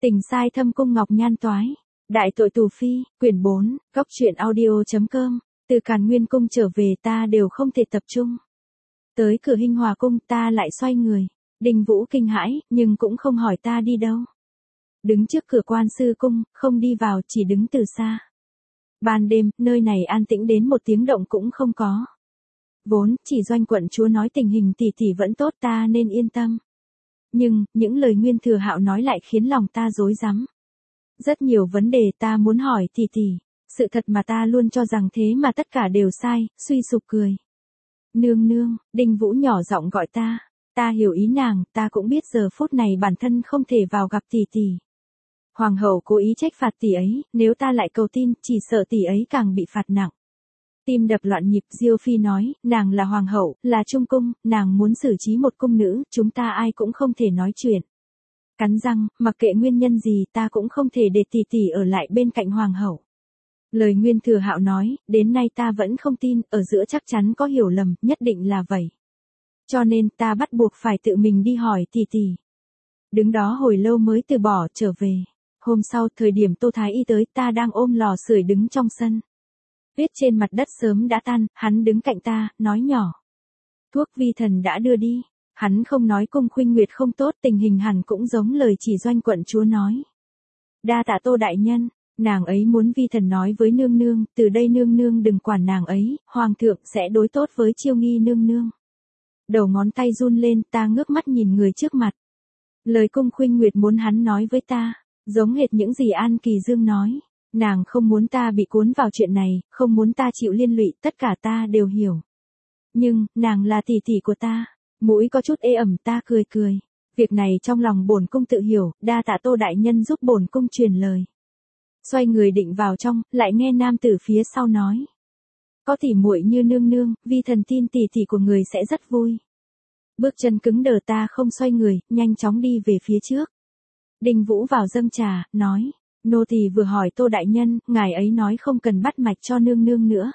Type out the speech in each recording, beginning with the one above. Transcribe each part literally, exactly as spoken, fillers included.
Tình sai thâm cung ngọc nhan toái. Đại tội tù phi, quyển bốn, góc truyện audio.com. Từ Càn Nguyên cung trở về ta đều không thể tập trung. Tới cửa Hinh Hòa cung ta lại xoay người. Đình Vũ kinh hãi, nhưng cũng không hỏi ta đi đâu. Đứng trước cửa Quan Sư cung, không đi vào, chỉ đứng từ xa. Ban đêm, nơi này an tĩnh đến một tiếng động cũng không có. Vốn, chỉ Doanh quận chúa nói tình hình tỷ tỷ vẫn tốt ta nên yên tâm. Nhưng, những lời Nguyên Thừa Hạo nói lại khiến lòng ta rối rắm. Rất nhiều vấn đề ta muốn hỏi tỷ tỷ. Sự thật mà ta luôn cho rằng thế mà tất cả đều sai, suy sụp cười. Nương nương, Đinh Vũ nhỏ giọng gọi ta. Ta hiểu ý nàng, ta cũng biết giờ phút này bản thân không thể vào gặp tỷ tỷ. Hoàng hậu cố ý trách phạt tỷ ấy, nếu ta lại cầu tin, chỉ sợ tỷ ấy càng bị phạt nặng. Tim đập loạn nhịp, Diêu Phi nói, nàng là hoàng hậu, là trung cung, nàng muốn xử trí một cung nữ, chúng ta ai cũng không thể nói chuyện. Cắn răng, mặc kệ nguyên nhân gì ta cũng không thể để tỷ tỷ ở lại bên cạnh hoàng hậu. Lời Nguyên Thừa Hạo nói, đến nay ta vẫn không tin, ở giữa chắc chắn có hiểu lầm, nhất định là vậy. Cho nên ta bắt buộc phải tự mình đi hỏi tỷ tỷ. Đứng đó hồi lâu mới từ bỏ, trở về. Hôm sau, thời điểm Tô Thái Y tới, ta đang ôm lò sưởi đứng trong sân. Tuyết trên mặt đất sớm đã tan, hắn đứng cạnh ta, nói nhỏ. Thuốc vi thần đã đưa đi. Hắn không nói cung Khuynh Nguyệt không tốt, tình hình hẳn cũng giống lời chỉ Doanh quận chúa nói. Đa tạ Tô đại nhân, nàng ấy muốn vi thần nói với nương nương, từ đây nương nương đừng quản nàng ấy, hoàng thượng sẽ đối tốt với Chiêu Nghi nương nương. Đầu ngón tay run lên, ta ngước mắt nhìn người trước mặt. Lời cung Khuynh Nguyệt muốn hắn nói với ta, giống hệt những gì An Kỳ Dương nói. Nàng không muốn ta bị cuốn vào chuyện này, không muốn ta chịu liên lụy, tất cả ta đều hiểu. Nhưng, nàng là tỷ tỷ của ta. Mũi có chút ê ẩm, ta cười cười. Việc này trong lòng bổn cung tự hiểu, đa tạ Tô đại nhân giúp bổn cung truyền lời. Xoay người định vào trong, lại nghe nam tử phía sau nói. Có tỉ muội như nương nương, vi thần tin tỷ tỷ của người sẽ rất vui. Bước chân cứng đờ, ta không xoay người, nhanh chóng đi về phía trước. Đinh Vũ vào dâng trà, nói. Nô tỳ vừa hỏi Tô đại nhân, ngài ấy nói không cần bắt mạch cho nương nương nữa.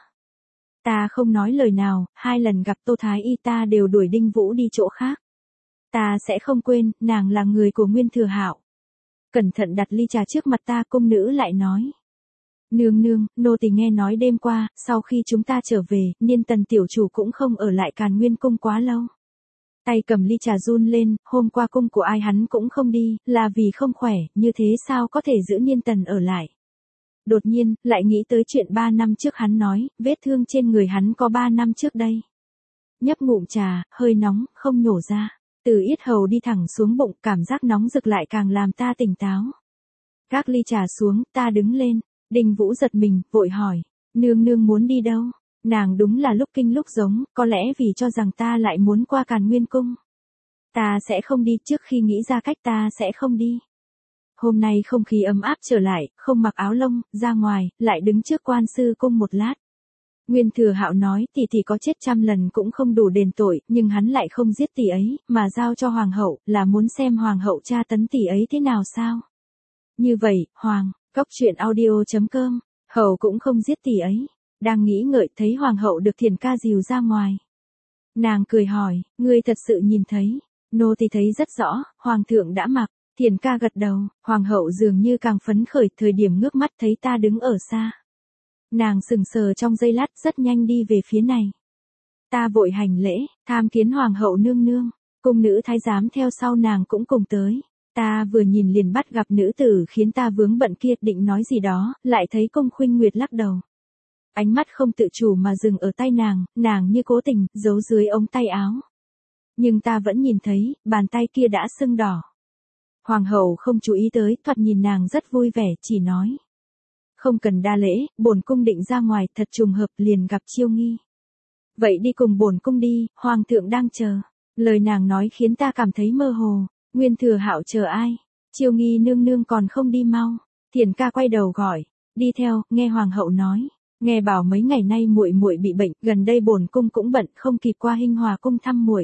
Ta không nói lời nào, hai lần gặp Tô Thái Y ta đều đuổi Đinh Vũ đi chỗ khác. Ta sẽ không quên, nàng là người của Nguyên Thừa Hạo. Cẩn thận đặt ly trà trước mặt ta, cung nữ lại nói. Nương nương, nô tỳ nghe nói đêm qua, sau khi chúng ta trở về, Niên Tần tiểu chủ cũng không ở lại Càn Nguyên cung quá lâu. Tay cầm ly trà run lên, hôm qua cung của ai hắn cũng không đi, là vì không khỏe, như thế sao có thể giữ Niên Tần ở lại. Đột nhiên, lại nghĩ tới chuyện ba năm trước hắn nói, vết thương trên người hắn có ba năm trước đây. Nhấp ngụm trà, hơi nóng, không nhổ ra. Từ yết hầu đi thẳng xuống bụng, cảm giác nóng rực lại càng làm ta tỉnh táo. Gác ly trà xuống, ta đứng lên. Đinh Vũ giật mình, vội hỏi. Nương nương muốn đi đâu? Nàng đúng là lúc kinh lúc giống, có lẽ vì cho rằng ta lại muốn qua Càn Nguyên cung. Ta sẽ không đi, trước khi nghĩ ra cách ta sẽ không đi. Hôm nay không khí ấm áp trở lại, không mặc áo lông, ra ngoài, lại đứng trước Quan Sư cung một lát. Nguyên Thừa Hạo nói, tỷ tỷ có chết trăm lần cũng không đủ đền tội, nhưng hắn lại không giết tỷ ấy, mà giao cho hoàng hậu, là muốn xem hoàng hậu tra tấn tỷ ấy thế nào sao? Như vậy, hoàng, góc truyện audio.com, hậu cũng không giết tỷ ấy. Đang nghĩ ngợi thấy hoàng hậu được Thiền ca dìu ra ngoài. Nàng cười hỏi, ngươi thật sự nhìn thấy? Nô tỳ thấy rất rõ, hoàng thượng đã mặc. Thiền ca gật đầu, hoàng hậu dường như càng phấn khởi, thời điểm ngước mắt thấy ta đứng ở xa. Nàng sừng sờ trong giây lát, rất nhanh đi về phía này. Ta vội hành lễ, tham kiến hoàng hậu nương nương. Cung nữ thái giám theo sau nàng cũng cùng tới. Ta vừa nhìn liền bắt gặp nữ tử khiến ta vướng bận kia, định nói gì đó, lại thấy cung Khuynh Nguyệt lắc đầu. Ánh mắt không tự chủ mà dừng ở tay nàng, nàng như cố tình, giấu dưới ống tay áo. Nhưng ta vẫn nhìn thấy, bàn tay kia đã sưng đỏ. Hoàng hậu không chú ý tới, thoạt nhìn nàng rất vui vẻ, chỉ nói. Không cần đa lễ, bổn cung định ra ngoài, thật trùng hợp liền gặp Chiêu Nghi. Vậy đi cùng bổn cung đi, hoàng thượng đang chờ. Lời nàng nói khiến ta cảm thấy mơ hồ. Nguyên Thừa Hạo chờ ai? Chiêu Nghi nương nương còn không đi mau. Thiền ca quay đầu gọi. Đi theo, nghe hoàng hậu nói. Nghe bảo mấy ngày nay muội muội bị bệnh, gần đây bổn cung cũng bận, không kịp qua Hinh Hòa cung thăm muội.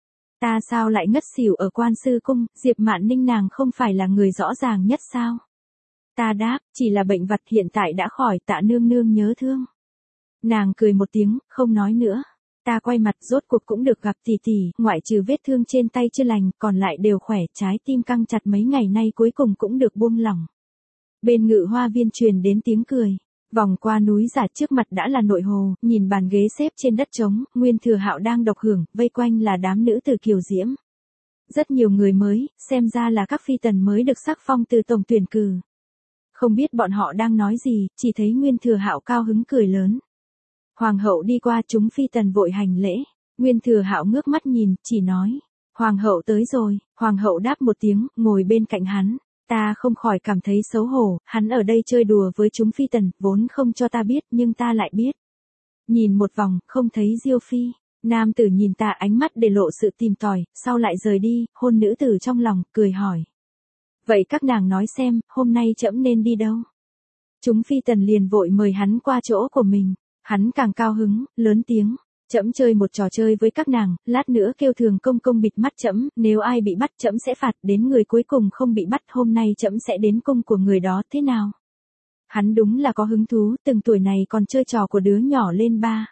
Ta sao lại ngất xỉu ở Quan Sư cung, Diệp Mạn Ninh nàng không phải là người rõ ràng nhất sao? Ta đáp, chỉ là bệnh vặt, hiện tại đã khỏi, tạ nương nương nhớ thương. Nàng cười một tiếng, không nói nữa. Ta quay mặt, rốt cuộc cũng được gặp tỷ tỷ, ngoại trừ vết thương trên tay chưa lành, còn lại đều khỏe, trái tim căng chặt mấy ngày nay cuối cùng cũng được buông lỏng. Bên Ngự Hoa Viên truyền đến tiếng cười. Vòng qua núi giả, trước mặt đã là nội hồ, nhìn bàn ghế xếp trên đất trống, Nguyên Thừa Hạo đang độc hưởng, vây quanh là đám nữ tử kiều diễm. Rất nhiều người mới, xem ra là các phi tần mới được sắc phong từ tổng tuyển cử. Không biết bọn họ đang nói gì, chỉ thấy Nguyên Thừa Hạo cao hứng cười lớn. Hoàng hậu đi qua, chúng phi tần vội hành lễ. Nguyên Thừa Hạo ngước mắt nhìn, chỉ nói, Hoàng hậu tới rồi. Hoàng hậu đáp một tiếng, ngồi bên cạnh hắn. Ta không khỏi cảm thấy xấu hổ, hắn ở đây chơi đùa với chúng phi tần, vốn không cho ta biết, nhưng ta lại biết. Nhìn một vòng, không thấy Diêu phi. Nam tử nhìn ta, ánh mắt để lộ sự tìm tòi, sau lại rời đi, hôn nữ tử trong lòng, cười hỏi. Vậy các nàng nói xem, hôm nay trẫm nên đi đâu? Chúng phi tần liền vội mời hắn qua chỗ của mình. Hắn càng cao hứng, lớn tiếng. Trẫm chơi một trò chơi với các nàng, lát nữa kêu Thường công công bịt mắt trẫm, nếu ai bị bắt trẫm sẽ phạt, đến người cuối cùng không bị bắt, hôm nay trẫm sẽ đến cung của người đó, thế nào? Hắn đúng là có hứng thú, từng tuổi này còn chơi trò của đứa nhỏ lên ba.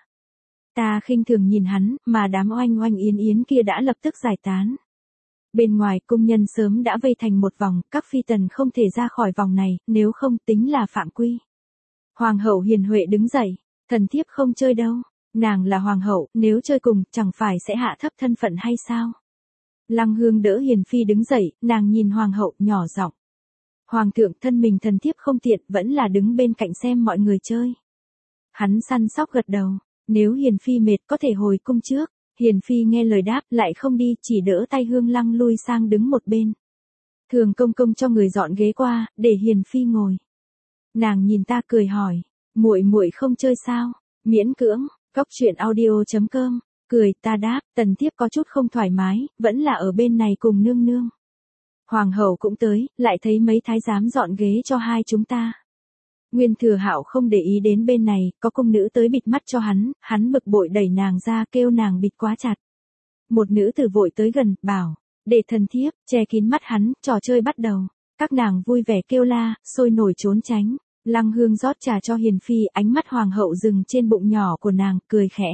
Ta khinh thường nhìn hắn, mà đám oanh oanh yến yến kia đã lập tức giải tán. Bên ngoài, cung nhân sớm đã vây thành một vòng, các phi tần không thể ra khỏi vòng này, nếu không tính là phạm quy. Hoàng hậu hiền huệ đứng dậy, thần thiếp không chơi đâu. Nàng là hoàng hậu, nếu chơi cùng, chẳng phải sẽ hạ thấp thân phận hay sao? Lăng Hương đỡ Hiền Phi đứng dậy, nàng nhìn hoàng hậu, nhỏ giọng. Hoàng thượng, thân mình thần thiếp không tiện, vẫn là đứng bên cạnh xem mọi người chơi. Hắn săn sóc gật đầu, nếu Hiền Phi mệt có thể hồi cung trước. Hiền Phi nghe lời đáp, lại không đi, chỉ đỡ tay Hương Lăng lui sang đứng một bên. Thường công công cho người dọn ghế qua, để Hiền Phi ngồi. Nàng nhìn ta cười hỏi, muội muội không chơi sao? Miễn cưỡng. Cốc truyện audio chấm com, cười, ta đáp, tần thiếp có chút không thoải mái, vẫn là ở bên này cùng nương nương. Hoàng hậu cũng tới, lại thấy mấy thái giám dọn ghế cho hai chúng ta. Nguyên Thừa Hạo không để ý đến bên này, có cung nữ tới bịt mắt cho hắn, hắn bực bội đẩy nàng ra kêu nàng bịt quá chặt. Một nữ tử vội tới gần, bảo, để thần thiếp, che kín mắt hắn, trò chơi bắt đầu. Các nàng vui vẻ kêu la, sôi nổi trốn tránh. Lăng Hương rót trà cho Hiền Phi, ánh mắt hoàng hậu dừng trên bụng nhỏ của nàng, cười khẽ.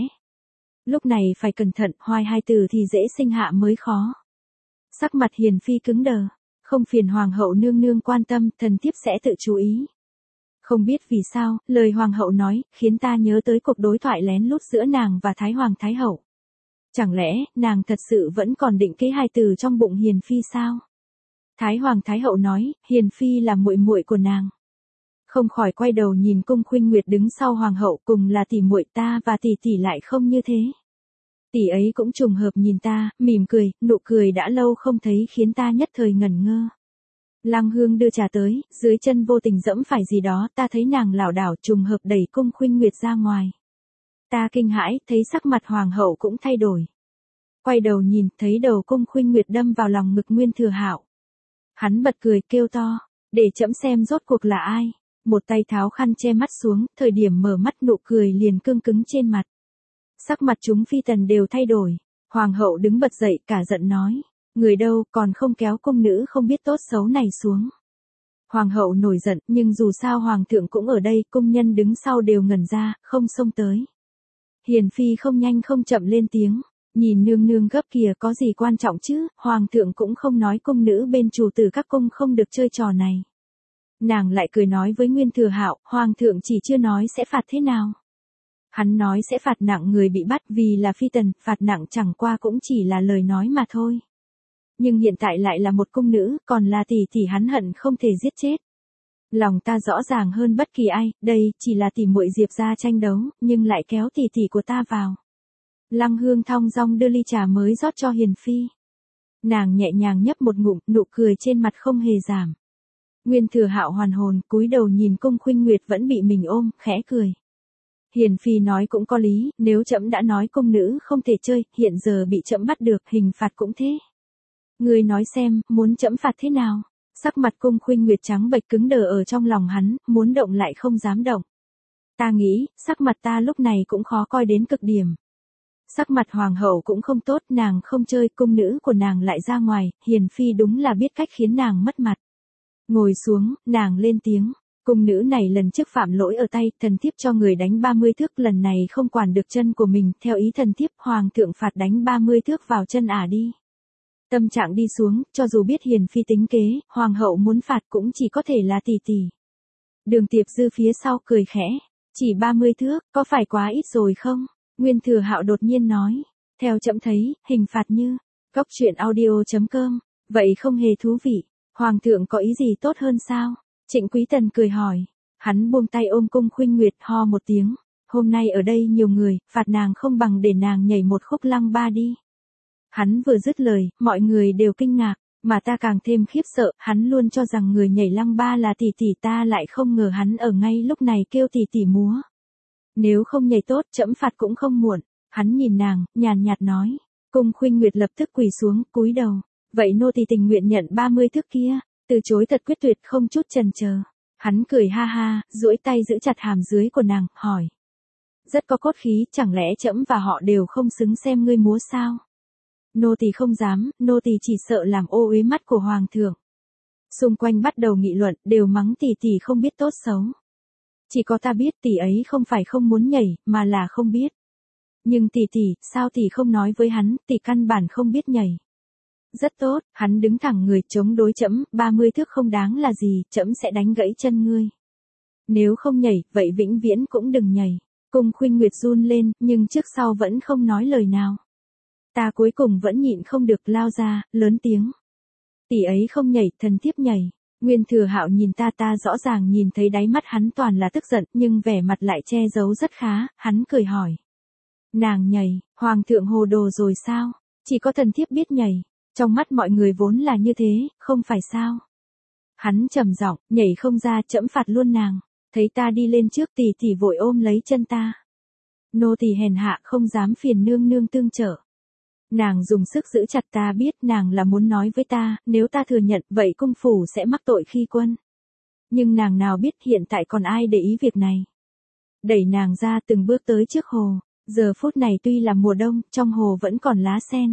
Lúc này phải cẩn thận, hoài hai từ thì dễ sinh hạ mới khó. Sắc mặt Hiền Phi cứng đờ, không phiền hoàng hậu nương nương quan tâm, thần thiếp sẽ tự chú ý. Không biết vì sao, lời hoàng hậu nói, khiến ta nhớ tới cuộc đối thoại lén lút giữa nàng và Thái Hoàng Thái Hậu. Chẳng lẽ, nàng thật sự vẫn còn định kế hai từ trong bụng Hiền Phi sao? Thái Hoàng Thái Hậu nói, Hiền Phi là muội muội của nàng. Không khỏi quay đầu nhìn Cung Khuynh Nguyệt đứng sau hoàng hậu, cùng là tỷ muội, ta và tỷ tỷ lại không như thế. Tỷ ấy cũng trùng hợp nhìn ta, mỉm cười, nụ cười đã lâu không thấy khiến ta nhất thời ngẩn ngơ. Lăng Hương đưa trà tới, dưới chân vô tình dẫm phải gì đó, ta thấy nàng lảo đảo, trùng hợp đẩy Cung Khuynh Nguyệt ra ngoài. Ta kinh hãi, thấy sắc mặt hoàng hậu cũng thay đổi. Quay đầu nhìn, thấy đầu Cung Khuynh Nguyệt đâm vào lòng ngực Nguyên Thừa Hạo. Hắn bật cười, kêu to, để trẫm xem rốt cuộc là ai. Một tay tháo khăn che mắt xuống, thời điểm mở mắt nụ cười liền cương cứng trên mặt. Sắc mặt chúng phi tần đều thay đổi. Hoàng hậu đứng bật dậy, cả giận nói, người đâu, còn không kéo cung nữ không biết tốt xấu này xuống. Hoàng hậu nổi giận, nhưng dù sao hoàng thượng cũng ở đây, cung nhân đứng sau đều ngẩn ra, không xông tới. Hiền Phi không nhanh không chậm lên tiếng, nhìn nương nương gấp kìa, có gì quan trọng chứ, hoàng thượng cũng không nói cung nữ bên chủ tử các cung không được chơi trò này. Nàng lại cười nói với Nguyên Thừa Hạo, hoàng thượng chỉ chưa nói sẽ phạt thế nào. Hắn nói sẽ phạt nặng người bị bắt vì là phi tần, phạt nặng chẳng qua cũng chỉ là lời nói mà thôi. Nhưng hiện tại lại là một cung nữ, còn là tỷ tỷ hắn hận không thể giết chết. Lòng ta rõ ràng hơn bất kỳ ai, đây chỉ là tỷ muội Diệp gia tranh đấu, nhưng lại kéo tỷ tỷ của ta vào. Lăng Hương thong dong đưa ly trà mới rót cho Hiền Phi. Nàng nhẹ nhàng nhấp một ngụm, nụ cười trên mặt không hề giảm. Nguyên Thừa Hạo hoàn hồn, cúi đầu nhìn Cung Khuynh Nguyệt vẫn bị mình ôm, khẽ cười. Hiền Phi nói cũng có lý, nếu trẫm đã nói cung nữ không thể chơi, hiện giờ bị trẫm bắt được, hình phạt cũng thế. Ngươi nói xem, muốn trẫm phạt thế nào? Sắc mặt Cung Khuynh Nguyệt trắng bệch cứng đờ ở trong lòng hắn, muốn động lại không dám động. Ta nghĩ, sắc mặt ta lúc này cũng khó coi đến cực điểm. Sắc mặt hoàng hậu cũng không tốt, nàng không chơi, cung nữ của nàng lại ra ngoài, Hiền Phi đúng là biết cách khiến nàng mất mặt. Ngồi xuống, nàng lên tiếng, Cung nữ này lần trước phạm lỗi ở tay, thần thiếp cho người đánh ba mươi thước, lần này không quản được chân của mình, theo ý thần thiếp, hoàng thượng phạt đánh ba mươi thước vào chân ả đi. Tâm trạng đi xuống, cho dù biết hiền phi tính kế, hoàng hậu muốn phạt cũng chỉ có thể là tỷ tỷ. Đường Tiệp Dư phía sau cười khẽ, chỉ ba mươi thước, có phải quá ít rồi không? Nguyên Thừa Hạo đột nhiên nói, theo trẫm thấy, hình phạt như, cốc truyện audio chấm com, vậy không hề thú vị, hoàng thượng có ý gì tốt hơn sao? Trịnh Quý Tần cười hỏi, hắn buông tay ôm Cung Khuynh Nguyệt ho một tiếng, hôm nay ở đây nhiều người, phạt nàng không bằng để nàng nhảy một khúc lăng ba đi. Hắn vừa dứt lời, mọi người đều kinh ngạc, mà ta càng thêm khiếp sợ, hắn luôn cho rằng người nhảy lăng ba là tỷ tỷ, ta lại không ngờ hắn ở ngay lúc này kêu tỷ tỷ múa. Nếu không nhảy tốt, trẫm phạt cũng không muộn. Hắn nhìn nàng, nhàn nhạt nói. Cung Khuynh Nguyệt lập tức quỳ xuống, cúi đầu. Vậy nô tỳ tình nguyện nhận ba mươi thước kia, từ chối thật quyết tuyệt, không chút chần chờ. Hắn cười ha ha, duỗi tay giữ chặt hàm dưới của nàng, hỏi. Rất có cốt khí, chẳng lẽ trẫm và họ đều không xứng xem ngươi múa sao? Nô tỳ không dám, nô tỳ chỉ sợ làm ô uế mắt của hoàng thượng. Xung quanh bắt đầu nghị luận, đều mắng tỷ tỷ không biết tốt xấu. Chỉ có ta biết tỷ ấy không phải không muốn nhảy, mà là không biết. Nhưng tỷ tỷ, sao tỷ không nói với hắn, tỷ căn bản không biết nhảy. Rất tốt, hắn đứng thẳng người chống đối trẫm, ba mươi thước không đáng là gì, trẫm sẽ đánh gãy chân ngươi. Nếu không nhảy, vậy vĩnh viễn cũng đừng nhảy. Cung Khuynh Nguyệt run lên, nhưng trước sau vẫn không nói lời nào. Ta cuối cùng vẫn nhịn không được lao ra, lớn tiếng. Tỷ ấy không nhảy, thần thiếp nhảy. Nguyên Thừa Hạo nhìn ta ta rõ ràng nhìn thấy đáy mắt hắn toàn là tức giận, nhưng vẻ mặt lại che giấu rất khá, hắn cười hỏi. Nàng nhảy, hoàng thượng hồ đồ rồi sao? Chỉ có thần thiếp biết nhảy. Trong mắt mọi người vốn là như thế, không phải sao? Hắn trầm giọng, nhảy không ra, trẫm phạt luôn nàng. Thấy ta đi lên trước, tỷ tỷ vội ôm lấy chân ta. Nô tỳ hèn hạ không dám phiền nương nương tương trợ. Nàng dùng sức giữ chặt ta, biết nàng là muốn nói với ta, nếu ta thừa nhận vậy cung phủ sẽ mắc tội khi quân. Nhưng nàng nào biết hiện tại còn ai để ý việc này. Đẩy nàng ra từng bước tới trước hồ, giờ phút này tuy là mùa đông, trong hồ vẫn còn lá sen.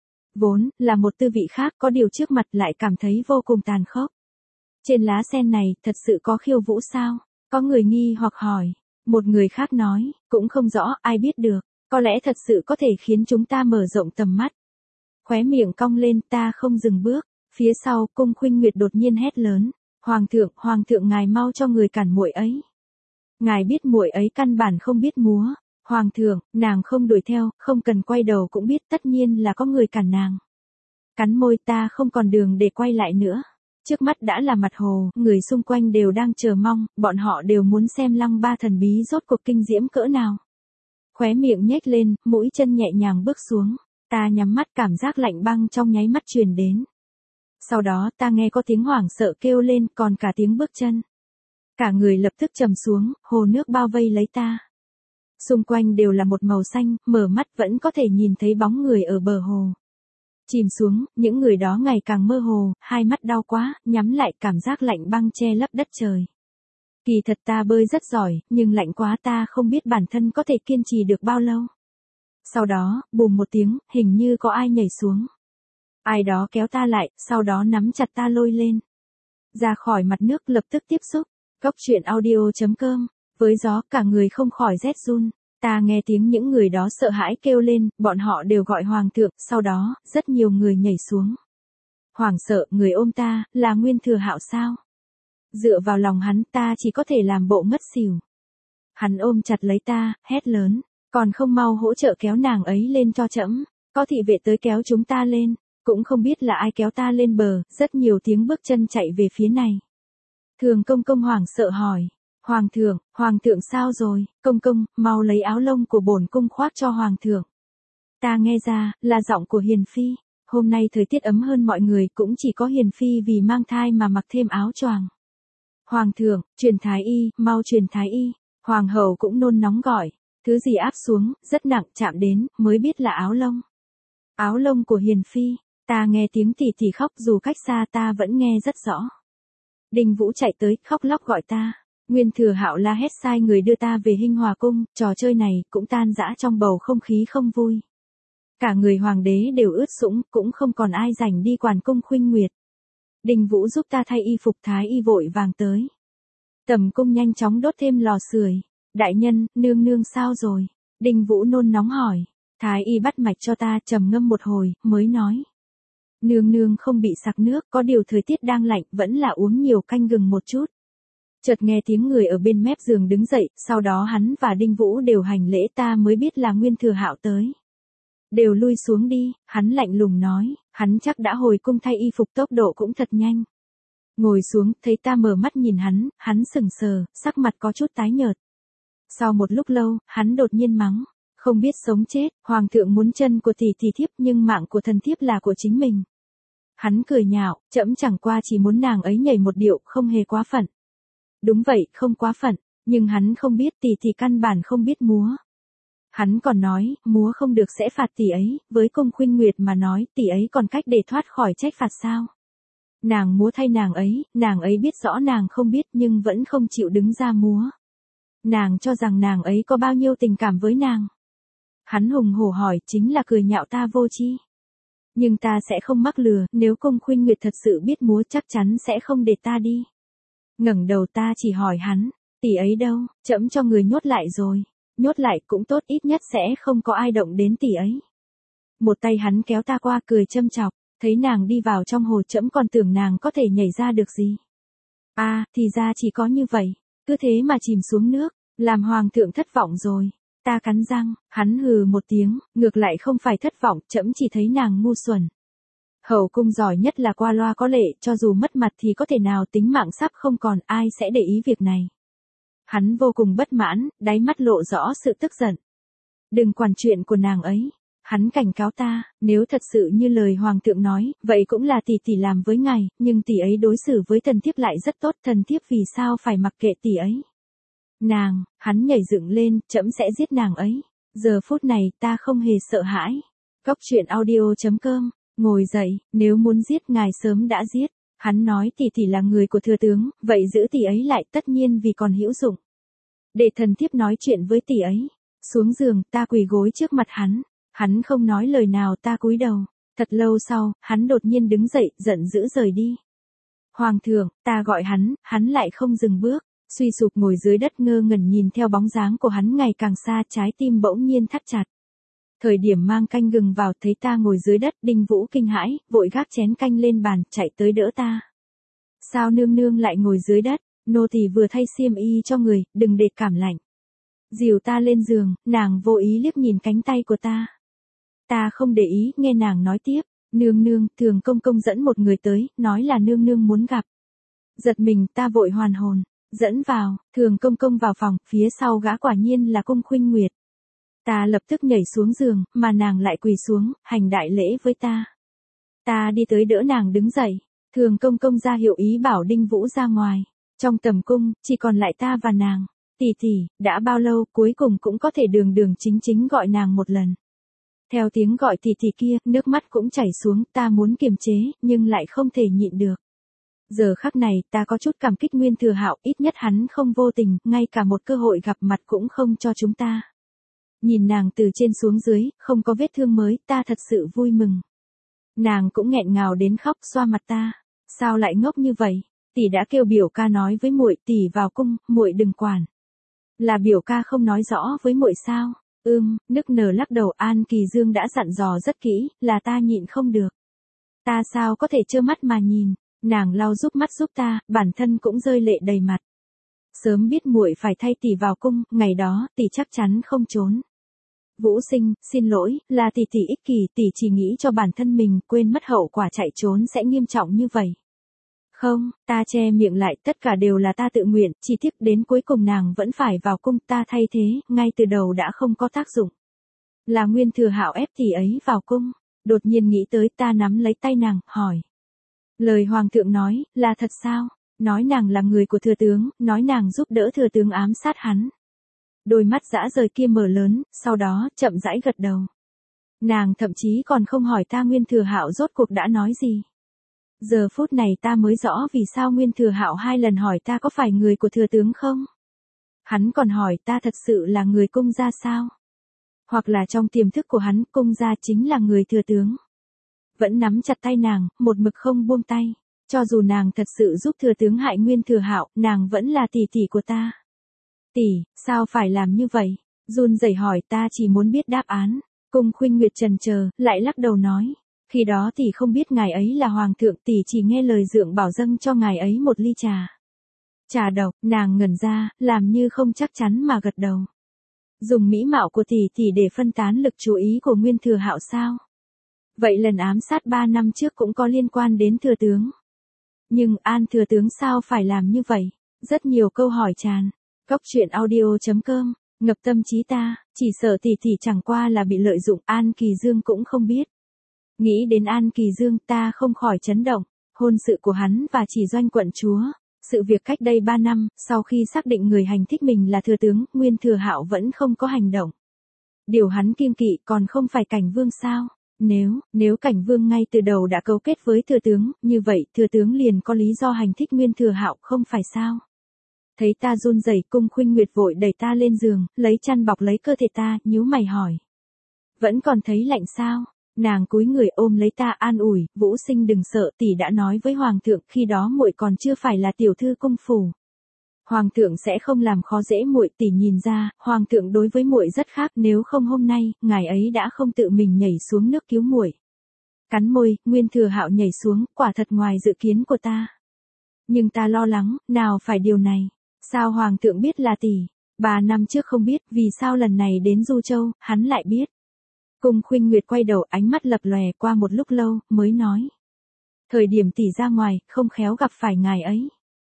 Vốn là một tư vị khác, có điều trước mặt lại cảm thấy vô cùng tàn khốc. Trên lá sen này, thật sự có khiêu vũ sao? Có người nghi hoặc hỏi. Một người khác nói, cũng không rõ, ai biết được. Có lẽ thật sự có thể khiến chúng ta mở rộng tầm mắt. Khóe miệng cong lên, ta không dừng bước. Phía sau, Cung Khuynh Nguyệt đột nhiên hét lớn. Hoàng thượng, hoàng thượng ngài mau cho người cản muội ấy. Ngài biết muội ấy căn bản không biết múa. Hoàng thượng, nàng không đuổi theo, không cần quay đầu cũng biết tất nhiên là có người cản nàng. Cắn môi, ta không còn đường để quay lại nữa. Trước mắt đã là mặt hồ, người xung quanh đều đang chờ mong, bọn họ đều muốn xem lăng ba thần bí rốt cuộc kinh diễm cỡ nào. Khóe miệng nhếch lên, mũi chân nhẹ nhàng bước xuống, ta nhắm mắt, cảm giác lạnh băng trong nháy mắt truyền đến. Sau đó ta nghe có tiếng hoảng sợ kêu lên, còn cả tiếng bước chân. Cả người lập tức trầm xuống, hồ nước bao vây lấy ta. Xung quanh đều là một màu xanh, mở mắt vẫn có thể nhìn thấy bóng người ở bờ hồ. Chìm xuống, những người đó ngày càng mơ hồ, hai mắt đau quá, nhắm lại, cảm giác lạnh băng che lấp đất trời. Kỳ thật ta bơi rất giỏi, nhưng lạnh quá, ta không biết bản thân có thể kiên trì được bao lâu. Sau đó, bùm một tiếng, hình như có ai nhảy xuống. Ai đó kéo ta lại, sau đó nắm chặt ta lôi lên. Ra khỏi mặt nước, lập tức tiếp xúc. Cốc truyện audio chấm com. Với gió, cả người không khỏi rét run. Ta nghe tiếng những người đó sợ hãi kêu lên, bọn họ đều gọi hoàng thượng, sau đó, rất nhiều người nhảy xuống. Hoảng sợ, người ôm ta, là Nguyên Thừa Hạo sao? Dựa vào lòng hắn, ta chỉ có thể làm bộ ngất xỉu. Hắn ôm chặt lấy ta, hét lớn, còn không mau hỗ trợ kéo nàng ấy lên cho trẫm. Có thị vệ tới kéo chúng ta lên, cũng không biết là ai kéo ta lên bờ, rất nhiều tiếng bước chân chạy về phía này. Thường công công hoảng sợ hỏi. Hoàng thượng, hoàng thượng sao rồi? Công công, mau lấy áo lông của bổn cung khoác cho hoàng thượng. Ta nghe ra, là giọng của Hiền Phi. Hôm nay thời tiết ấm hơn mọi người, cũng chỉ có Hiền Phi vì mang thai mà mặc thêm áo choàng. Hoàng thượng, truyền thái y, mau truyền thái y. Hoàng hậu cũng nôn nóng gọi. Thứ gì áp xuống, rất nặng, chạm đến, mới biết là áo lông. Áo lông của Hiền Phi. Ta nghe tiếng tỷ tỷ khóc, dù cách xa ta vẫn nghe rất rõ. Đinh Vũ chạy tới, khóc lóc gọi ta. Nguyên Thừa Hạo la hét sai người đưa ta về Hinh Hòa cung, trò chơi này cũng tan rã trong bầu không khí không vui. Cả người hoàng đế đều ướt sũng, cũng không còn ai rảnh đi quản Cung Khuynh Nguyệt. Đinh Vũ giúp ta thay y phục, thái y vội vàng tới. Tầm cung nhanh chóng đốt thêm lò sưởi. Đại nhân, nương nương sao rồi? Đinh Vũ nôn nóng hỏi. Thái y bắt mạch cho ta, trầm ngâm một hồi, mới nói. Nương nương không bị sặc nước, có điều thời tiết đang lạnh, vẫn là uống nhiều canh gừng một chút. Chợt nghe tiếng người ở bên mép giường đứng dậy, sau đó hắn và Đinh Vũ đều hành lễ, ta mới biết là Nguyên Thừa Hạo tới. Đều lui xuống đi, hắn lạnh lùng nói, hắn chắc đã hồi cung thay y phục, tốc độ cũng thật nhanh. Ngồi xuống, thấy ta mở mắt nhìn hắn, hắn sững sờ, sắc mặt có chút tái nhợt. Sau một lúc lâu, hắn đột nhiên mắng, không biết sống chết, hoàng thượng muốn chân của tỷ tỷ thiếp nhưng mạng của thần thiếp là của chính mình. Hắn cười nhạo, trẫm chẳng qua chỉ muốn nàng ấy nhảy một điệu, không hề quá phận. Đúng vậy, không quá phận, nhưng hắn không biết tỷ tỷ căn bản không biết múa. Hắn còn nói, múa không được sẽ phạt tỷ ấy, với Cung Khuynh Nguyệt mà nói, tỷ ấy còn cách để thoát khỏi trách phạt sao? Nàng múa thay nàng ấy, nàng ấy biết rõ nàng không biết nhưng vẫn không chịu đứng ra múa. Nàng cho rằng nàng ấy có bao nhiêu tình cảm với nàng. Hắn hùng hổ hỏi, chính là cười nhạo ta vô tri. Nhưng ta sẽ không mắc lừa, nếu Cung Khuynh Nguyệt thật sự biết múa chắc chắn sẽ không để ta đi. Ngẩng đầu ta chỉ hỏi hắn, tỷ ấy đâu, trẫm cho người nhốt lại rồi. Nhốt lại cũng tốt, ít nhất sẽ không có ai động đến tỷ ấy. Một tay hắn kéo ta qua cười châm chọc, thấy nàng đi vào trong hồ, trẫm còn tưởng nàng có thể nhảy ra được gì. À, thì ra chỉ có như vậy, cứ thế mà chìm xuống nước, làm hoàng thượng thất vọng rồi. Ta cắn răng, hắn hừ một tiếng, ngược lại không phải thất vọng, trẫm chỉ thấy nàng ngu xuẩn. Hậu cung giỏi nhất là qua loa có lệ, cho dù mất mặt thì có thể nào tính mạng sắp không còn, ai sẽ để ý việc này. Hắn vô cùng bất mãn, đáy mắt lộ rõ sự tức giận. Đừng quản chuyện của nàng ấy. Hắn cảnh cáo ta, nếu thật sự như lời hoàng thượng nói, vậy cũng là tỷ tỷ làm với ngài, nhưng tỷ ấy đối xử với thần thiếp lại rất tốt, thần thiếp vì sao phải mặc kệ tỷ ấy. Nàng, hắn nhảy dựng lên, trẫm sẽ giết nàng ấy. Giờ phút này ta không hề sợ hãi. Góc truyện audio chấm com, ngồi dậy, nếu muốn giết ngài sớm đã giết. Hắn nói tỷ tỷ là người của thừa tướng, vậy giữ tỷ ấy lại tất nhiên vì còn hữu dụng. Để thần thiếp nói chuyện với tỷ ấy. Xuống giường, ta quỳ gối trước mặt hắn. Hắn không nói lời nào, ta cúi đầu. Thật lâu sau, hắn đột nhiên đứng dậy, giận dữ rời đi. Hoàng thượng, ta gọi hắn, hắn lại không dừng bước. Suy sụp ngồi dưới đất ngơ ngẩn nhìn theo bóng dáng của hắn ngày càng xa, trái tim bỗng nhiên thắt chặt. Thời điểm mang canh gừng vào, thấy ta ngồi dưới đất, Đinh Vũ kinh hãi, vội gác chén canh lên bàn, chạy tới đỡ ta. Sao nương nương lại ngồi dưới đất, nô tỳ vừa thay xiêm y cho người, đừng để cảm lạnh. Dìu ta lên giường, nàng vô ý liếc nhìn cánh tay của ta. Ta không để ý, nghe nàng nói tiếp, nương nương, thường công công dẫn một người tới, nói là nương nương muốn gặp. Giật mình, ta vội hoàn hồn, dẫn vào, thường công công vào phòng, phía sau gã quả nhiên là Cung Khuynh Nguyệt. Ta lập tức nhảy xuống giường, mà nàng lại quỳ xuống, hành đại lễ với ta. Ta đi tới đỡ nàng đứng dậy, thường công công ra hiệu ý bảo Đinh Vũ ra ngoài. Trong tầm cung, chỉ còn lại ta và nàng. Tỷ tỷ, đã bao lâu, cuối cùng cũng có thể đường đường chính chính gọi nàng một lần. Theo tiếng gọi tỷ tỷ kia, nước mắt cũng chảy xuống, ta muốn kiềm chế, nhưng lại không thể nhịn được. Giờ khắc này, ta có chút cảm kích Nguyên Thừa Hạo, ít nhất hắn không vô tình, ngay cả một cơ hội gặp mặt cũng không cho chúng ta. Nhìn nàng từ trên xuống dưới, không có vết thương mới, ta thật sự vui mừng. Nàng cũng nghẹn ngào đến khóc, xoa mặt ta. Sao lại ngốc như vậy? Tỷ đã kêu biểu ca nói với muội, tỷ vào cung, muội đừng quản. Là biểu ca không nói rõ với muội sao? Ưm, nức nở lắc đầu. An Kỳ Dương đã dặn dò rất kỹ, là ta nhịn không được. Ta sao có thể trơ mắt mà nhìn? Nàng lau giúp mắt giúp ta, bản thân cũng rơi lệ đầy mặt. Sớm biết muội phải thay tỷ vào cung, ngày đó, tỷ chắc chắn không trốn. Vũ Sinh, xin lỗi, là tỷ tỷ ích kỷ, tỷ chỉ nghĩ cho bản thân mình, quên mất hậu quả chạy trốn sẽ nghiêm trọng như vậy. Không, ta che miệng lại, tất cả đều là ta tự nguyện, chỉ tiếc đến cuối cùng nàng vẫn phải vào cung, ta thay thế, ngay từ đầu đã không có tác dụng. Là Nguyên Thừa Hạo ép tỷ ấy vào cung, đột nhiên nghĩ tới, ta nắm lấy tay nàng, hỏi. Lời hoàng thượng nói, là thật sao? Nói nàng là người của thừa tướng, nói nàng giúp đỡ thừa tướng ám sát hắn. Đôi mắt dã rời kia mở lớn, sau đó, chậm rãi gật đầu. Nàng thậm chí còn không hỏi ta Nguyên Thừa Hạo rốt cuộc đã nói gì. Giờ phút này ta mới rõ vì sao Nguyên Thừa Hạo hai lần hỏi ta có phải người của thừa tướng không. Hắn còn hỏi ta thật sự là người cung gia sao. Hoặc là trong tiềm thức của hắn, cung gia chính là người thừa tướng. Vẫn nắm chặt tay nàng, một mực không buông tay. Cho dù nàng thật sự giúp thừa tướng hại Nguyên Thừa Hạo, nàng vẫn là tỷ tỷ của ta. Tỷ, sao phải làm như vậy? Run rẩy hỏi. Ta chỉ muốn biết đáp án. Cung Khuynh Nguyệt trần chờ, lại lắc đầu nói. Khi đó tỷ không biết ngài ấy là hoàng thượng, tỷ chỉ nghe lời dượng bảo dâng cho ngài ấy một ly trà. Trà độc. Nàng ngẩn ra, làm như không chắc chắn mà gật đầu. Dùng mỹ mạo của tỷ tỷ để phân tán lực chú ý của Nguyên Thừa Hạo sao? Vậy lần ám sát ba năm trước cũng có liên quan đến thừa tướng. Nhưng An thừa tướng sao phải làm như vậy? Rất nhiều câu hỏi tràn. Cốc truyện audio chấm com, ngập tâm trí ta, chỉ sợ tỷ tỷ chẳng qua là bị lợi dụng, An Kỳ Dương cũng không biết. Nghĩ đến An Kỳ Dương ta không khỏi chấn động, hôn sự của hắn và Chỉ Doanh quận chúa. Sự việc cách đây ba năm, sau khi xác định người hành thích mình là thừa tướng, Nguyên Thừa Hạo vẫn không có hành động. Điều hắn kiêng kỵ còn không phải Cảnh Vương sao? Nếu, nếu Cảnh Vương ngay từ đầu đã cấu kết với thừa tướng, như vậy thừa tướng liền có lý do hành thích Nguyên Thừa Hạo không phải sao? Thấy ta run rẩy, Cung Khuynh Nguyệt vội đẩy ta lên giường, lấy chăn bọc lấy cơ thể ta, nhíu mày hỏi. Vẫn còn thấy lạnh sao? Nàng cúi người ôm lấy ta an ủi, Vũ Sinh đừng sợ, tỷ đã nói với hoàng thượng, khi đó muội còn chưa phải là tiểu thư cung phủ. Hoàng thượng sẽ không làm khó dễ muội, tỷ nhìn ra, hoàng thượng đối với muội rất khác, nếu không hôm nay, ngài ấy đã không tự mình nhảy xuống nước cứu muội. Cắn môi, Nguyên Thừa Hạo nhảy xuống, quả thật ngoài dự kiến của ta. Nhưng ta lo lắng, nào phải điều này, sao hoàng thượng biết là tỷ? Ba năm trước không biết, vì sao lần này đến Du Châu, hắn lại biết. Cung Khuynh Nguyệt quay đầu, ánh mắt lập lòe, qua một lúc lâu, mới nói. Thời điểm tỷ ra ngoài, không khéo gặp phải ngài ấy.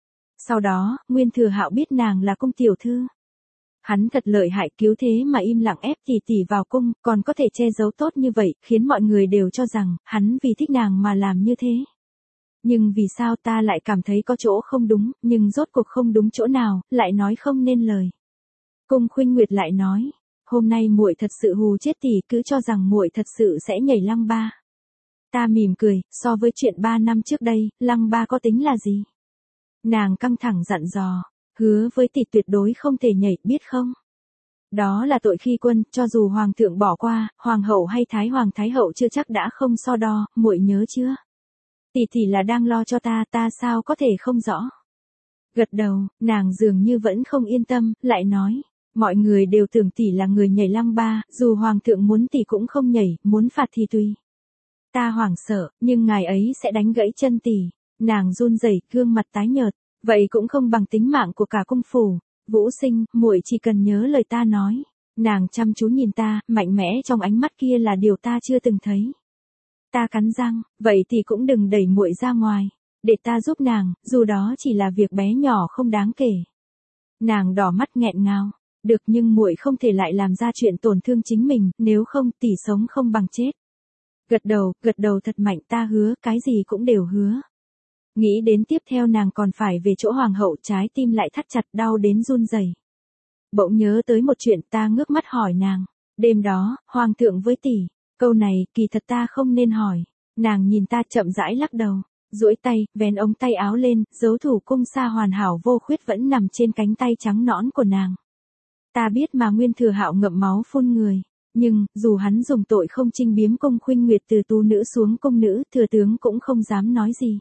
Sau đó, Nguyên Thừa Hạo biết nàng là cung tiểu thư. Hắn thật lợi hại, cứu thế mà im lặng ép tỷ tỷ vào cung, còn có thể che giấu tốt như vậy, khiến mọi người đều cho rằng, hắn vì thích nàng mà làm như thế. Nhưng vì sao ta lại cảm thấy có chỗ không đúng, nhưng rốt cuộc không đúng chỗ nào, lại nói không nên lời. Cung Khuynh Nguyệt lại nói. Hôm nay muội thật sự hù chết tỷ, cứ cho rằng muội thật sự sẽ nhảy lăng ba. Ta mỉm cười, so với chuyện ba năm trước đây, lăng ba có tính là gì? Nàng căng thẳng dặn dò, hứa với tỷ tuyệt đối không thể nhảy, biết không? Đó là tội khi quân, cho dù hoàng thượng bỏ qua, hoàng hậu hay thái hoàng thái hậu chưa chắc đã không so đo, muội nhớ chưa? Tỷ tỷ là đang lo cho ta, ta sao có thể không rõ? Gật đầu, nàng dường như vẫn không yên tâm, lại nói. Mọi người đều tưởng tỷ là người nhảy lăng ba, dù hoàng thượng muốn tỷ cũng không nhảy, muốn phạt thì tùy. Ta hoảng sợ, nhưng ngài ấy sẽ đánh gãy chân tỷ. Nàng run rẩy, gương mặt tái nhợt, vậy cũng không bằng tính mạng của cả cung phủ. Vũ Sinh, muội chỉ cần nhớ lời ta nói. Nàng chăm chú nhìn ta, mạnh mẽ trong ánh mắt kia là điều ta chưa từng thấy. Ta cắn răng, vậy thì cũng đừng đẩy muội ra ngoài, để ta giúp nàng, dù đó chỉ là việc bé nhỏ không đáng kể. Nàng đỏ mắt nghẹn ngào. Được, nhưng muội không thể lại làm ra chuyện tổn thương chính mình, nếu không tỷ sống không bằng chết. Gật đầu, gật đầu thật mạnh, ta hứa, cái gì cũng đều hứa. Nghĩ đến tiếp theo nàng còn phải về chỗ hoàng hậu, trái tim lại thắt chặt, đau đến run rẩy. Bỗng nhớ tới một chuyện, ta ngước mắt hỏi nàng. Đêm đó, hoàng thượng với tỷ, câu này kỳ thật ta không nên hỏi. Nàng nhìn ta chậm rãi lắc đầu, duỗi tay, vén ống tay áo lên, dấu thủ cung sa hoàn hảo vô khuyết vẫn nằm trên cánh tay trắng nõn của nàng. Ta biết mà Nguyên Thừa Hạo ngậm máu phun người, nhưng, dù hắn dùng tội không trinh biếm Cung Khuynh Nguyệt từ tu nữ xuống công nữ, thừa tướng cũng không dám nói gì.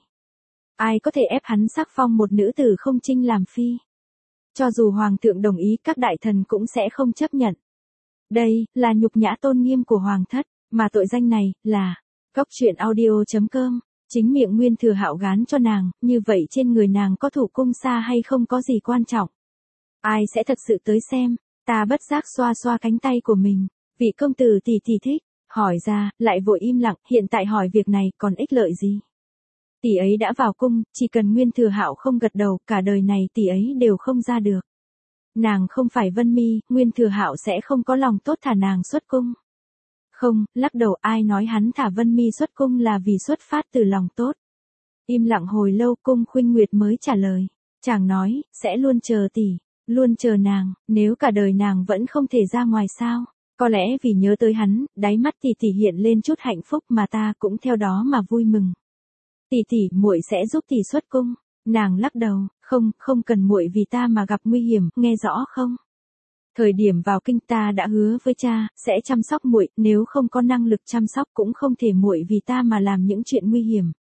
Ai có thể ép hắn sắc phong một nữ tử không trinh làm phi? Cho dù hoàng thượng đồng ý, các đại thần cũng sẽ không chấp nhận. Đây, là nhục nhã tôn nghiêm của hoàng thất, mà tội danh này, là, cốc truyện audio chấm com, chính miệng Nguyên Thừa Hạo gán cho nàng, như vậy trên người nàng có thủ cung sa hay không có gì quan trọng. Ai sẽ thật sự tới xem, ta bất giác xoa xoa cánh tay của mình, vị công tử tỷ tỷ thích, hỏi ra, lại vội im lặng, hiện tại hỏi việc này còn ích lợi gì. Tỷ ấy đã vào cung, chỉ cần Nguyên Thừa Hạo không gật đầu, cả đời này tỷ ấy đều không ra được. Nàng không phải Vân Mi, Nguyên Thừa Hạo sẽ không có lòng tốt thả nàng xuất cung. Không, lắc đầu, ai nói hắn thả Vân Mi xuất cung là vì xuất phát từ lòng tốt. Im lặng hồi lâu, Cung Khuynh Nguyệt mới trả lời. Chàng nói, sẽ luôn chờ tỷ. Luôn chờ nàng, nếu cả đời nàng vẫn không thể ra ngoài sao? Có lẽ vì nhớ tới hắn, đáy mắt tỷ tỷ hiện lên chút hạnh phúc mà ta cũng theo đó mà vui mừng. Tỷ tỷ, muội sẽ giúp tỷ xuất cung. Nàng lắc đầu, không, không cần muội vì ta mà gặp nguy hiểm, nghe rõ không? Thời điểm vào kinh ta đã hứa với cha, sẽ chăm sóc muội, nếu không có năng lực chăm sóc cũng không thể muội vì ta mà làm những chuyện nguy hiểm.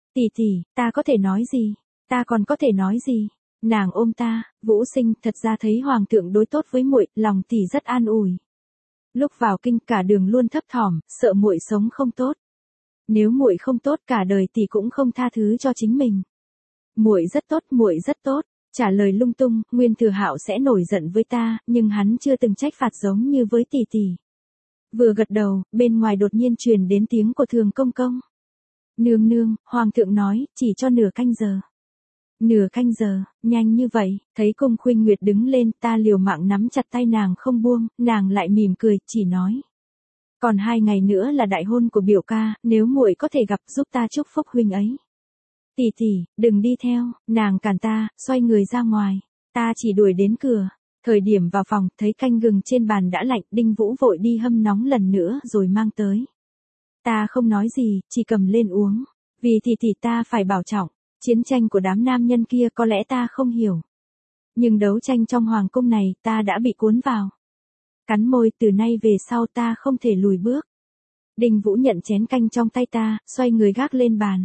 Tỷ tỷ, ta có thể nói gì? Ta còn có thể nói gì? Nàng ôm ta, Vũ Sinh, thật ra thấy hoàng thượng đối tốt với muội, lòng tỷ rất an ủi. Lúc vào kinh cả đường luôn thấp thỏm, sợ muội sống không tốt. Nếu muội không tốt cả đời tỷ cũng không tha thứ cho chính mình. Muội rất tốt, muội rất tốt. Trả lời lung tung, Nguyên Thừa Hạo sẽ nổi giận với ta, nhưng hắn chưa từng trách phạt giống như với tỷ tỷ. Vừa gật đầu, bên ngoài đột nhiên truyền đến tiếng của Thường công công. Nương nương, hoàng thượng nói, chỉ cho nửa canh giờ. Nửa canh giờ, nhanh như vậy, thấy Cung Khuynh Nguyệt đứng lên, ta liều mạng nắm chặt tay nàng không buông, nàng lại mỉm cười, chỉ nói. Còn hai ngày nữa là đại hôn của biểu ca, nếu muội có thể gặp giúp ta chúc phúc huynh ấy. Tỷ tỷ, đừng đi theo, nàng cản ta, xoay người ra ngoài. Ta chỉ đuổi đến cửa. Thời điểm vào phòng, thấy canh gừng trên bàn đã lạnh, Đinh Vũ vội đi hâm nóng lần nữa rồi mang tới. Ta không nói gì, chỉ cầm lên uống. Vì tỷ tỷ ta phải bảo trọng. Chiến tranh của đám nam nhân kia có lẽ ta không hiểu. Nhưng đấu tranh trong hoàng cung này ta đã bị cuốn vào. Cắn môi, từ nay về sau ta không thể lùi bước. Đinh Vũ nhận chén canh trong tay ta, xoay người gác lên bàn.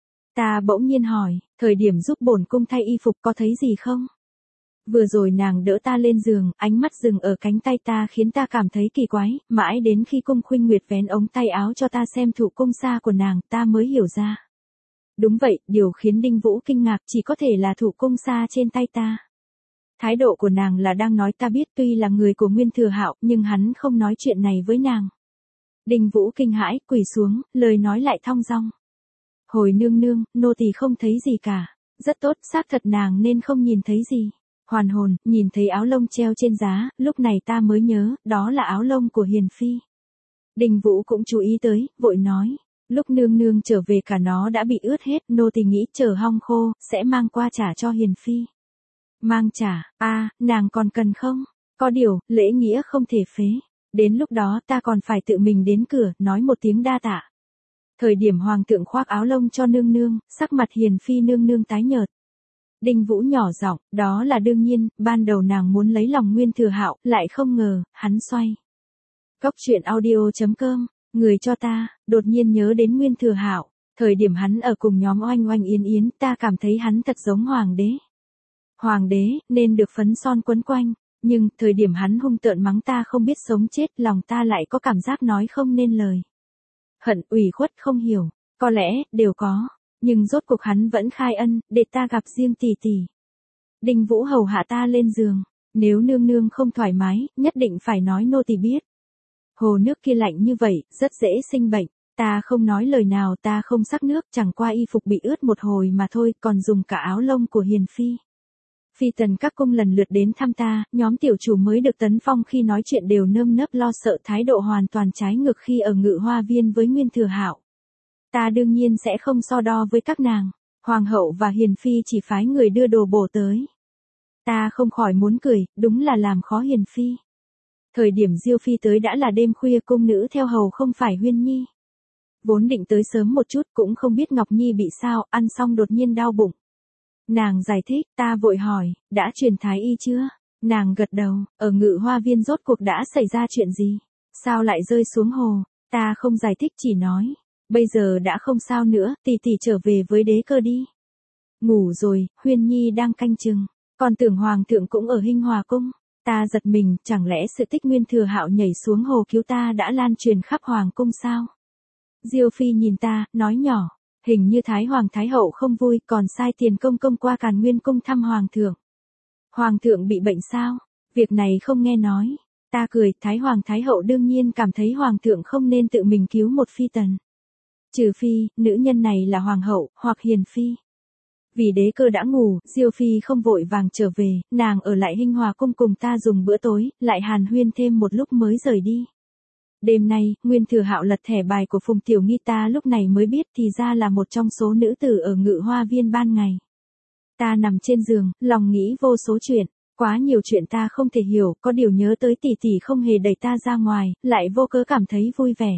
Ta bỗng nhiên hỏi, thời điểm giúp bổn cung thay y phục có thấy gì không? Vừa rồi nàng đỡ ta lên giường, ánh mắt dừng ở cánh tay ta khiến ta cảm thấy kỳ quái, mãi đến khi Cung Khuynh Nguyệt vén ống tay áo cho ta xem thủ cung sa của nàng, ta mới hiểu ra. Đúng vậy, điều khiến Đinh Vũ kinh ngạc chỉ có thể là thủ cung sa trên tay ta. Thái độ của nàng là đang nói ta biết tuy là người của Nguyên Thừa Hạo, nhưng hắn không nói chuyện này với nàng. Đinh Vũ kinh hãi, quỳ xuống, lời nói lại thong dong. Hồi nương nương, nô tỳ không thấy gì cả. Rất tốt, xác thật nàng nên không nhìn thấy gì. Hoàn hồn, nhìn thấy áo lông treo trên giá, lúc này ta mới nhớ, đó là áo lông của Hiền Phi. Đinh Vũ cũng chú ý tới, vội nói. Lúc nương nương trở về cả nó đã bị ướt hết, nô tỳ nghĩ chờ hong khô, sẽ mang qua trả cho Hiền Phi. Mang trả, a à, nàng còn cần không? Có điều, lễ nghĩa không thể phế. Đến lúc đó ta còn phải tự mình đến cửa, nói một tiếng đa tạ. Thời điểm hoàng thượng khoác áo lông cho nương nương, sắc mặt Hiền Phi nương nương tái nhợt. Đinh Vũ nhỏ giọng, đó là đương nhiên, ban đầu nàng muốn lấy lòng Nguyên Thừa Hạo, lại không ngờ, hắn xoay. Cốc truyện audio chấm com, người cho ta, đột nhiên nhớ đến Nguyên Thừa Hạo, thời điểm hắn ở cùng nhóm Oanh Oanh Yến Yến, ta cảm thấy hắn thật giống hoàng đế. Hoàng đế, nên được phấn son quấn quanh, nhưng, thời điểm hắn hung tợn mắng ta không biết sống chết, lòng ta lại có cảm giác nói không nên lời. Hận, ủy khuất, không hiểu, có lẽ, đều có. Nhưng rốt cuộc hắn vẫn khai ân, để ta gặp riêng tỷ tỷ. Đinh Vũ hầu hạ ta lên giường. Nếu nương nương không thoải mái, nhất định phải nói nô tỳ biết. Hồ nước kia lạnh như vậy, rất dễ sinh bệnh. Ta không nói lời nào, ta không sắc nước, chẳng qua y phục bị ướt một hồi mà thôi, còn dùng cả áo lông của Hiền Phi. Phi tần các cung lần lượt đến thăm ta, nhóm tiểu chủ mới được tấn phong khi nói chuyện đều nơm nớp lo sợ, thái độ hoàn toàn trái ngược khi ở Ngự Hoa Viên với Nguyên Thừa Hạo. Ta đương nhiên sẽ không so đo với các nàng. Hoàng hậu và Hiền Phi chỉ phái người đưa đồ bổ tới. Ta không khỏi muốn cười, đúng là làm khó Hiền Phi. Thời điểm Diêu Phi tới đã là đêm khuya, cung nữ theo hầu không phải Huyên Nhi. Vốn định tới sớm một chút, cũng không biết Ngọc Nhi bị sao, ăn xong đột nhiên đau bụng. Nàng giải thích, ta vội hỏi, đã truyền thái y chưa? Nàng gật đầu, ở Ngự Hoa Viên rốt cuộc đã xảy ra chuyện gì? Sao lại rơi xuống hồ? Ta không giải thích, chỉ nói. Bây giờ đã không sao nữa, tỷ tỷ trở về với đế cơ đi. Ngủ rồi, Huyên Nhi đang canh chừng. Còn tưởng hoàng thượng cũng ở Hinh Hòa cung. Ta giật mình, chẳng lẽ sự tích Nguyên Thừa Hạo nhảy xuống hồ cứu ta đã lan truyền khắp hoàng cung sao? Diêu Phi nhìn ta, nói nhỏ. Hình như Thái Hoàng Thái Hậu không vui, còn sai tiền công công qua Càn Nguyên cung thăm hoàng thượng. Hoàng thượng bị bệnh sao? Việc này không nghe nói. Ta cười, Thái Hoàng Thái Hậu đương nhiên cảm thấy hoàng thượng không nên tự mình cứu một phi tần. Trừ phi, nữ nhân này là hoàng hậu, hoặc Hiền Phi. Vì đế cơ đã ngủ, Diêu Phi không vội vàng trở về, nàng ở lại Hinh Hòa cung cùng ta dùng bữa tối, lại hàn huyên thêm một lúc mới rời đi. Đêm nay, Nguyên Thừa Hạo lật thẻ bài của Phùng Tiểu Nghi, ta lúc này mới biết thì ra là một trong số nữ tử ở Ngự Hoa Viên ban ngày. Ta nằm trên giường, lòng nghĩ vô số chuyện, quá nhiều chuyện ta không thể hiểu, có điều nhớ tới tỷ tỷ không hề đẩy ta ra ngoài, lại vô cớ cảm thấy vui vẻ.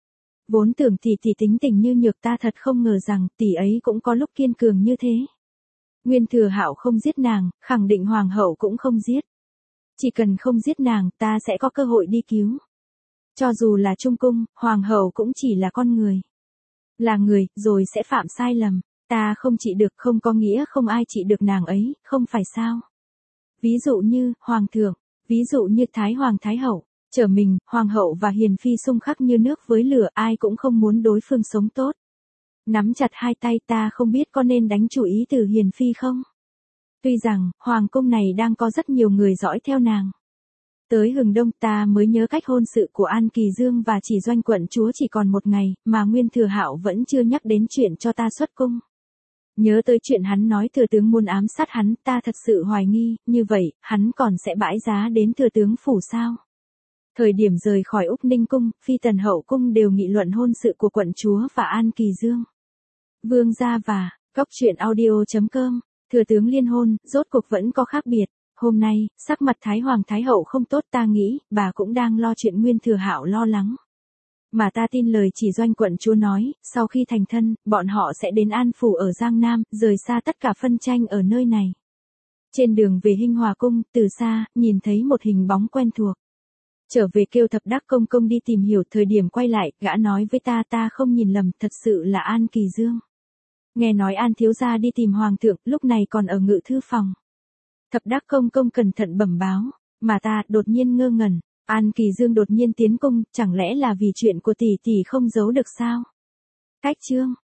Vốn tưởng tỷ tỷ tính tình như nhược, ta thật không ngờ rằng tỷ ấy cũng có lúc kiên cường như thế. Nguyên Thừa Hạo không giết nàng, khẳng định hoàng hậu cũng không giết. Chỉ cần không giết nàng, ta sẽ có cơ hội đi cứu. Cho dù là trung cung, hoàng hậu cũng chỉ là con người. Là người, rồi sẽ phạm sai lầm. Ta không trị được không có nghĩa không ai trị được nàng ấy, không phải sao? Ví dụ như, Hoàng thượng, ví dụ như Thái Hoàng Thái Hậu, trở mình, Hoàng hậu và Hiền Phi xung khắc như nước với lửa, ai cũng không muốn đối phương sống tốt. Nắm chặt hai tay, ta không biết có nên đánh chủ ý từ Hiền Phi không? Tuy rằng, Hoàng cung này đang có rất nhiều người dõi theo nàng. Tới hừng đông ta mới nhớ cách hôn sự của An Kỳ Dương và Chỉ Doanh quận chúa chỉ còn một ngày, mà Nguyên Thừa Hạo vẫn chưa nhắc đến chuyện cho ta xuất cung. Nhớ tới chuyện hắn nói thừa tướng muốn ám sát hắn, ta thật sự hoài nghi, như vậy, hắn còn sẽ bãi giá đến thừa tướng phủ sao? Thời điểm rời khỏi Úc Ninh cung, Phi Tần hậu cung đều nghị luận hôn sự của quận chúa và An Kỳ Dương. Vương gia và, góc truyện audio chấm com, thừa tướng liên hôn, rốt cuộc vẫn có khác biệt. Hôm nay, sắc mặt Thái Hoàng Thái Hậu không tốt, ta nghĩ, bà cũng đang lo chuyện Nguyên Thừa Hạo lo lắng. Mà ta tin lời Chỉ Doanh quận chúa nói, sau khi thành thân, bọn họ sẽ đến An Phủ ở Giang Nam, rời xa tất cả phân tranh ở nơi này. Trên đường về Hinh Hòa Cung, từ xa, nhìn thấy một hình bóng quen thuộc. Trở về kêu Thập Đắc Công Công đi tìm hiểu, thời điểm quay lại, gã nói với ta ta không nhìn lầm, thật sự là An Kỳ Dương. Nghe nói An thiếu gia đi tìm Hoàng thượng, lúc này còn ở ngự thư phòng. Thập Đắc Công Công cẩn thận bẩm báo, mà ta đột nhiên ngơ ngẩn, An Kỳ Dương đột nhiên tiến cung, chẳng lẽ là vì chuyện của tỷ tỷ không giấu được sao? Cách chương